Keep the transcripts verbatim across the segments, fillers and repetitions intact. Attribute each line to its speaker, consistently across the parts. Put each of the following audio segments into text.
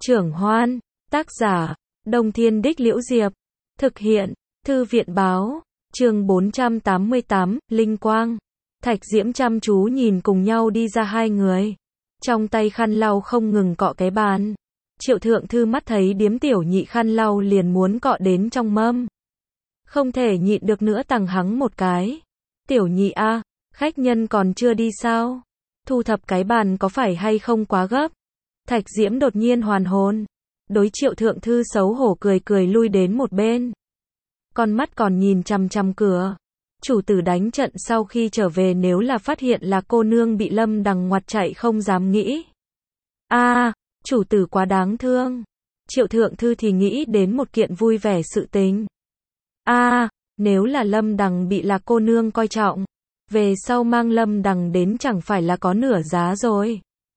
Speaker 1: Trưởng Hoan, tác giả, Đông Thiên Đích Liễu Diệp, thực hiện, Thư viện Báo, chương bốn trăm tám mươi tám, Linh Quang. Thạch Diễm chăm chú nhìn cùng nhau đi ra hai người. Trong tay khăn lau không ngừng cọ cái bàn. Triệu Thượng Thư mắt thấy điếm tiểu nhị khăn lau liền muốn cọ đến trong mâm. Không thể nhịn được nữa tằng hắng một cái. Tiểu nhị a, khách nhân còn chưa đi sao? Thu thập cái bàn có phải hay không quá gấp? Thạch Diễm đột nhiên hoàn hồn. Đối Triệu Thượng Thư xấu hổ cười cười lui đến một bên. Con mắt còn nhìn chằm chằm cửa. Chủ tử đánh trận sau khi trở về nếu là phát hiện là cô nương bị Lâm Đằng ngoặt chạy không dám nghĩ. A, à, chủ tử quá đáng thương. Triệu Thượng Thư thì nghĩ đến một kiện vui vẻ sự tình. A, à, nếu là Lâm Đằng bị là cô nương coi trọng, về sau mang Lâm Đằng đến chẳng phải là có nửa giá rồi.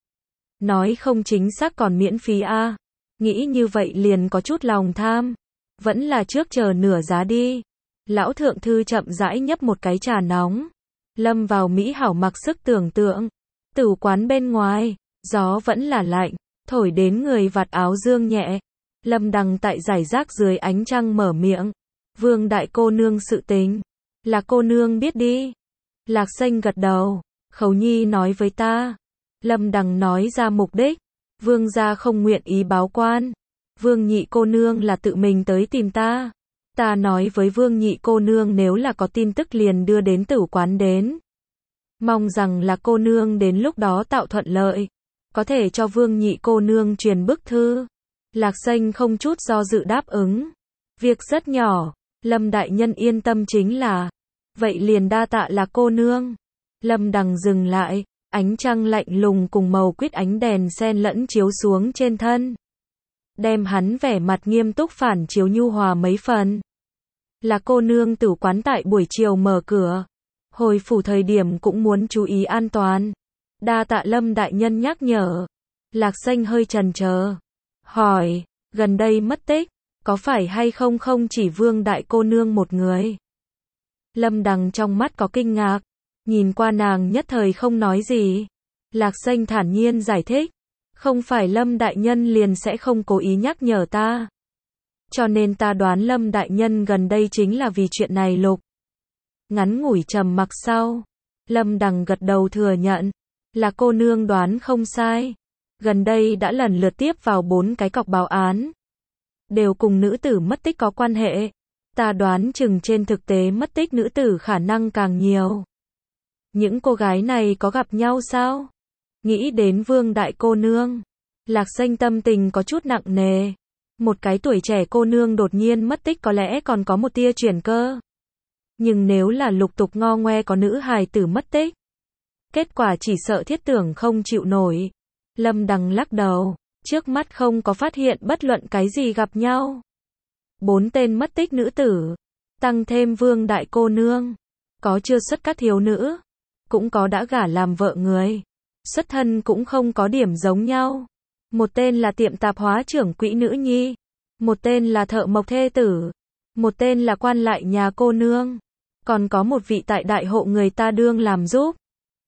Speaker 1: Nói không chính xác còn miễn phí a. À. Nghĩ như vậy liền có chút lòng tham. Vẫn là trước chờ nửa giá đi. Lão Thượng Thư chậm rãi nhấp một cái trà nóng. Lâm vào mỹ hảo mặc sức tưởng tượng. Tửu quán bên ngoài, gió vẫn là lạnh, thổi đến người vạt áo dương nhẹ. Lâm Đằng tại giải rác dưới ánh trăng mở miệng. Vương đại cô nương sự tình. Là cô nương biết đi. Lạc Xanh gật đầu. Khấu Nhi nói với ta. Lâm Đằng nói ra mục đích. Vương gia không nguyện ý báo quan. Vương nhị cô nương là tự mình tới tìm ta. Ta nói với Vương nhị cô nương nếu là có tin tức liền đưa đến tử quán đến. Mong rằng là cô nương đến lúc đó tạo thuận lợi. Có thể cho Vương nhị cô nương truyền bức thư. Lạc Xanh không chút do dự đáp ứng. Việc rất nhỏ. Lâm đại nhân yên tâm chính là. Vậy liền đa tạ là cô nương. Lâm Đằng dừng lại. Ánh trăng lạnh lùng cùng màu quýt ánh đèn xen lẫn chiếu xuống trên thân. Đem hắn vẻ mặt nghiêm túc phản chiếu nhu hòa mấy phần. Là cô nương tử quán tại buổi chiều mở cửa. Hồi phủ thời điểm cũng muốn chú ý an toàn. Đa tạ Lâm đại nhân nhắc nhở. Lạc Xanh hơi chần chờ. Hỏi, gần đây mất tích, có phải hay không không chỉ Vương đại cô nương một người? Lâm Đằng trong mắt có kinh ngạc. Nhìn qua nàng nhất thời không nói gì. Lạc Xanh thản nhiên giải thích. Không phải Lâm đại nhân liền sẽ không cố ý nhắc nhở ta. Cho nên ta đoán Lâm đại nhân gần đây chính là vì chuyện này lục. Ngắn ngủi trầm mặc sau. Lâm Đằng gật đầu thừa nhận. Là cô nương đoán không sai. Gần đây đã lần lượt tiếp vào bốn cái cọc báo án. Đều cùng nữ tử mất tích có quan hệ. Ta đoán chừng trên thực tế mất tích nữ tử khả năng càng nhiều. Những cô gái này có gặp nhau sao? Nghĩ đến Vương đại cô nương. Lạc Xanh tâm tình có chút nặng nề. Một cái tuổi trẻ cô nương đột nhiên mất tích có lẽ còn có một tia chuyển cơ. Nhưng nếu là lục tục ngo ngoe có nữ hài tử mất tích. Kết quả chỉ sợ thiết tưởng không chịu nổi. Lâm Đằng lắc đầu. Trước mắt không có phát hiện bất luận cái gì gặp nhau. Bốn tên mất tích nữ tử. Tăng thêm Vương đại cô nương. Có chưa xuất các thiếu nữ. Cũng có đã gả làm vợ người. Xuất thân cũng không có điểm giống nhau. Một tên là tiệm tạp hóa trưởng quỹ nữ nhi. Một tên là thợ mộc thê tử. Một tên là quan lại nhà cô nương. Còn có một vị tại đại hộ người ta đương làm giúp.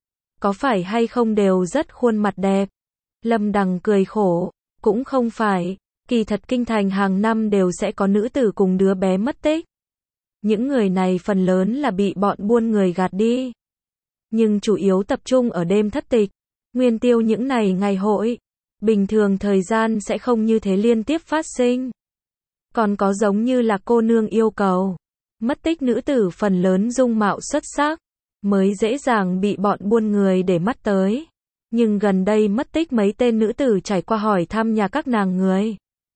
Speaker 1: Có phải hay không đều rất khuôn mặt đẹp? Lâm Đằng cười khổ. Cũng không phải. Kỳ thật kinh thành hàng năm đều sẽ có nữ tử cùng đứa bé mất tích. Những người này phần lớn là bị bọn buôn người gạt đi. Nhưng chủ yếu tập trung ở đêm thất tịch. Nguyên tiêu những này ngày hội. Bình thường thời gian sẽ không như thế liên tiếp phát sinh. Còn có giống như là cô nương yêu cầu. Mất tích nữ tử phần lớn dung mạo xuất sắc. Mới dễ dàng bị bọn buôn người để mắt tới. Nhưng gần đây mất tích mấy tên nữ tử trải qua hỏi thăm nhà các nàng người.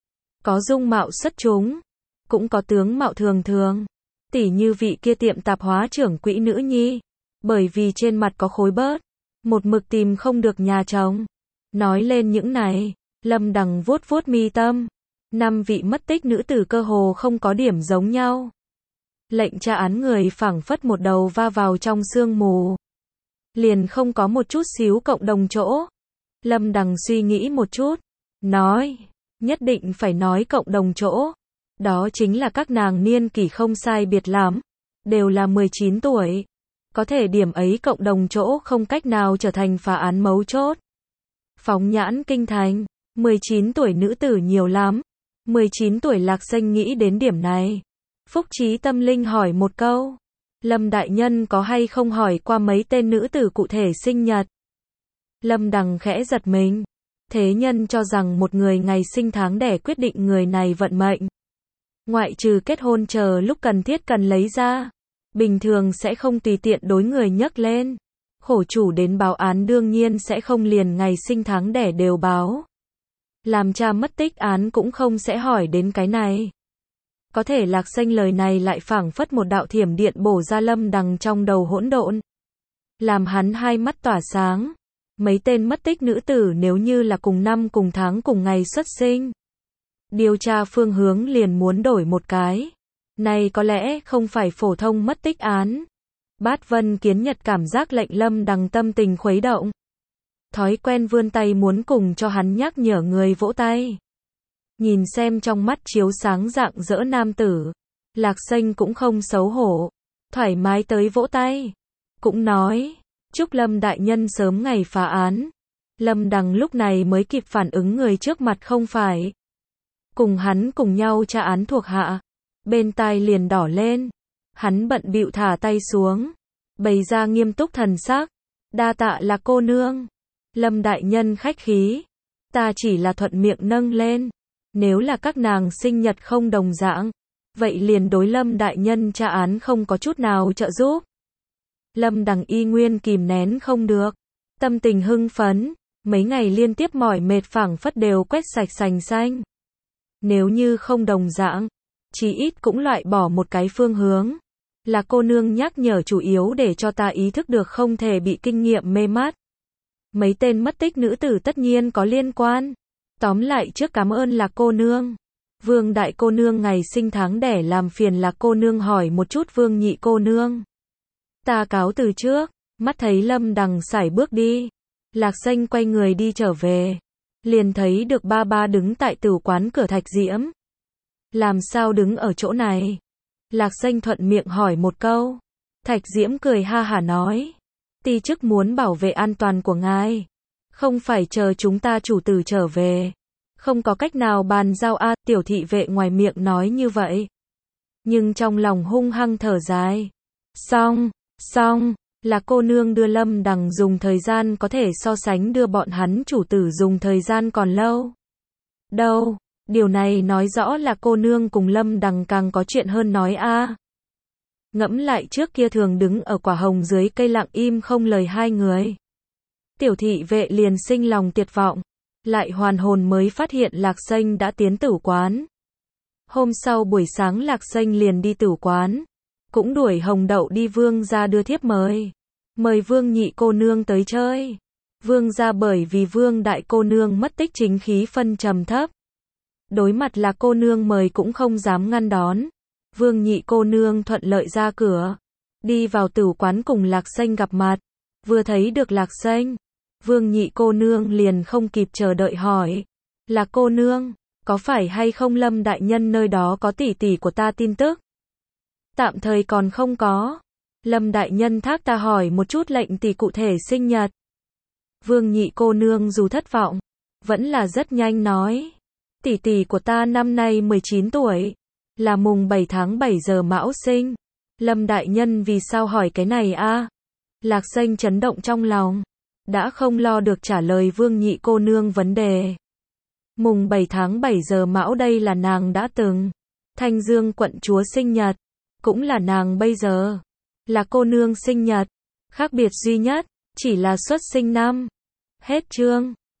Speaker 1: Có dung mạo xuất chúng. Cũng có tướng mạo thường thường. Tỉ như vị kia tiệm tạp hóa trưởng quỹ nữ nhi. Bởi vì trên mặt có khối bớt. Một mực tìm không được nhà chồng. Nói lên những này. Lâm Đằng vuốt vuốt mi tâm. Năm vị mất tích nữ tử cơ hồ không có điểm giống nhau. Lệnh tra án người phảng phất một đầu va vào trong sương mù. Liền không có một chút xíu cộng đồng chỗ. Lâm Đằng suy nghĩ một chút. Nói. Nhất định phải nói cộng đồng chỗ. Đó chính là các nàng niên kỷ không sai biệt lắm. Đều là mười chín tuổi. Có thể điểm ấy cộng đồng chỗ không cách nào trở thành phá án mấu chốt. Phóng nhãn kinh thành. mười chín tuổi nữ tử nhiều lắm. mười chín tuổi Lạc Xanh nghĩ đến điểm này. Phúc trí tâm linh hỏi một câu. Lâm đại nhân có hay không hỏi qua mấy tên nữ tử cụ thể sinh nhật? Lâm Đằng khẽ giật mình. Thế nhân cho rằng một người ngày sinh tháng đẻ quyết định người này vận mệnh. Ngoại trừ kết hôn chờ lúc cần thiết cần lấy ra. Bình thường sẽ không tùy tiện đối người nhắc lên. Khổ chủ đến báo án đương nhiên sẽ không liền ngày sinh tháng đẻ đều báo. Làm cha mất tích án cũng không sẽ hỏi đến cái này. Có thể Lạc Xanh lời này lại phảng phất một đạo thiểm điện bổ ra Lâm Đằng trong đầu hỗn độn. Làm hắn hai mắt tỏa sáng. Mấy tên mất tích nữ tử nếu như là cùng năm cùng tháng cùng ngày xuất sinh. Điều tra phương hướng liền muốn đổi một cái. Này có lẽ không phải phổ thông mất tích án. Bát Vân Kiến Nhật cảm giác lệnh Lâm Đằng tâm tình khuấy động. Thói quen vươn tay muốn cùng cho hắn nhắc nhở người vỗ tay. Nhìn xem trong mắt chiếu sáng rạng rỡ nam tử. Lạc Xanh cũng không xấu hổ. Thoải mái tới vỗ tay. Cũng nói. Chúc Lâm đại nhân sớm ngày phá án. Lâm Đằng lúc này mới kịp phản ứng người trước mặt không phải. Cùng hắn cùng nhau tra án thuộc hạ. Bên tai liền đỏ lên. Hắn bận bịu thả tay xuống. Bày ra nghiêm túc thần sắc. Đa tạ là cô nương. Lâm đại nhân khách khí. Ta chỉ là thuận miệng nâng lên. Nếu là các nàng sinh nhật không đồng dạng. Vậy liền đối Lâm đại nhân tra án không có chút nào trợ giúp. Lâm Đằng y nguyên kìm nén không được. Tâm tình hưng phấn. Mấy ngày liên tiếp mỏi mệt phảng phất đều quét sạch sành xanh. Nếu như không đồng dạng. Chí ít cũng loại bỏ một cái phương hướng. Là cô nương nhắc nhở chủ yếu để cho ta ý thức được không thể bị kinh nghiệm mê mắt. Mấy tên mất tích nữ tử tất nhiên có liên quan. Tóm lại trước cảm ơn là cô nương. Vương đại cô nương ngày sinh tháng đẻ làm phiền là cô nương hỏi một chút Vương nhị cô nương. Ta cáo từ trước. Mắt thấy Lâm Đằng sải bước đi. Lạc Xanh quay người đi trở về. Liền thấy được ba ba đứng tại tửu quán cửa Thạch Diễm. Làm sao đứng ở chỗ này? Lạc Xanh thuận miệng hỏi một câu. Thạch Diễm cười ha hả nói. Ti chức muốn bảo vệ an toàn của ngài. Không phải chờ chúng ta chủ tử trở về. Không có cách nào bàn giao a. Tiểu thị vệ ngoài miệng nói như vậy. Nhưng trong lòng hung hăng thở dài. Xong, xong, là cô nương đưa Lâm Đằng dùng thời gian có thể so sánh đưa bọn hắn chủ tử dùng thời gian còn lâu. Đâu, điều này nói rõ là cô nương cùng Lâm Đằng càng có chuyện hơn nói a. Ngẫm lại trước kia thường đứng ở quả hồng dưới cây lặng im không lời hai người. Tiểu thị vệ liền sinh lòng tuyệt vọng. Lại hoàn hồn mới phát hiện Lạc Xanh đã tiến tửu quán. Hôm sau buổi sáng Lạc Xanh liền đi tửu quán. Cũng đuổi Hồng Đậu đi Vương gia đưa thiếp mời. Mời Vương nhị cô nương tới chơi. Vương gia bởi vì Vương đại cô nương mất tích chính khí phân trầm thấp. Đối mặt là cô nương mời cũng không dám ngăn đón. Vương nhị cô nương thuận lợi ra cửa. Đi vào tửu quán cùng Lạc Xanh gặp mặt. Vừa thấy được Lạc Xanh. Vương nhị cô nương liền không kịp chờ đợi hỏi. Là cô nương, có phải hay không Lâm đại nhân nơi đó có tỷ tỷ của ta tin tức? Tạm thời còn không có. Lâm đại nhân thác ta hỏi một chút lệnh tỷ cụ thể sinh nhật. Vương nhị cô nương dù thất vọng, vẫn là rất nhanh nói. Tỷ tỷ của ta năm nay mười chín tuổi. Là mùng bảy tháng bảy giờ Mão sinh. Lâm đại nhân vì sao hỏi cái này a? Lạc Xanh chấn động trong lòng. Đã không lo được trả lời Vương nhị cô nương vấn đề. Mùng bảy tháng bảy giờ Mão đây là nàng đã từng. Thanh Dương quận chúa sinh nhật. Cũng là nàng bây giờ. Là cô nương sinh nhật. Khác biệt duy nhất, chỉ là xuất sinh năm. Hết chương.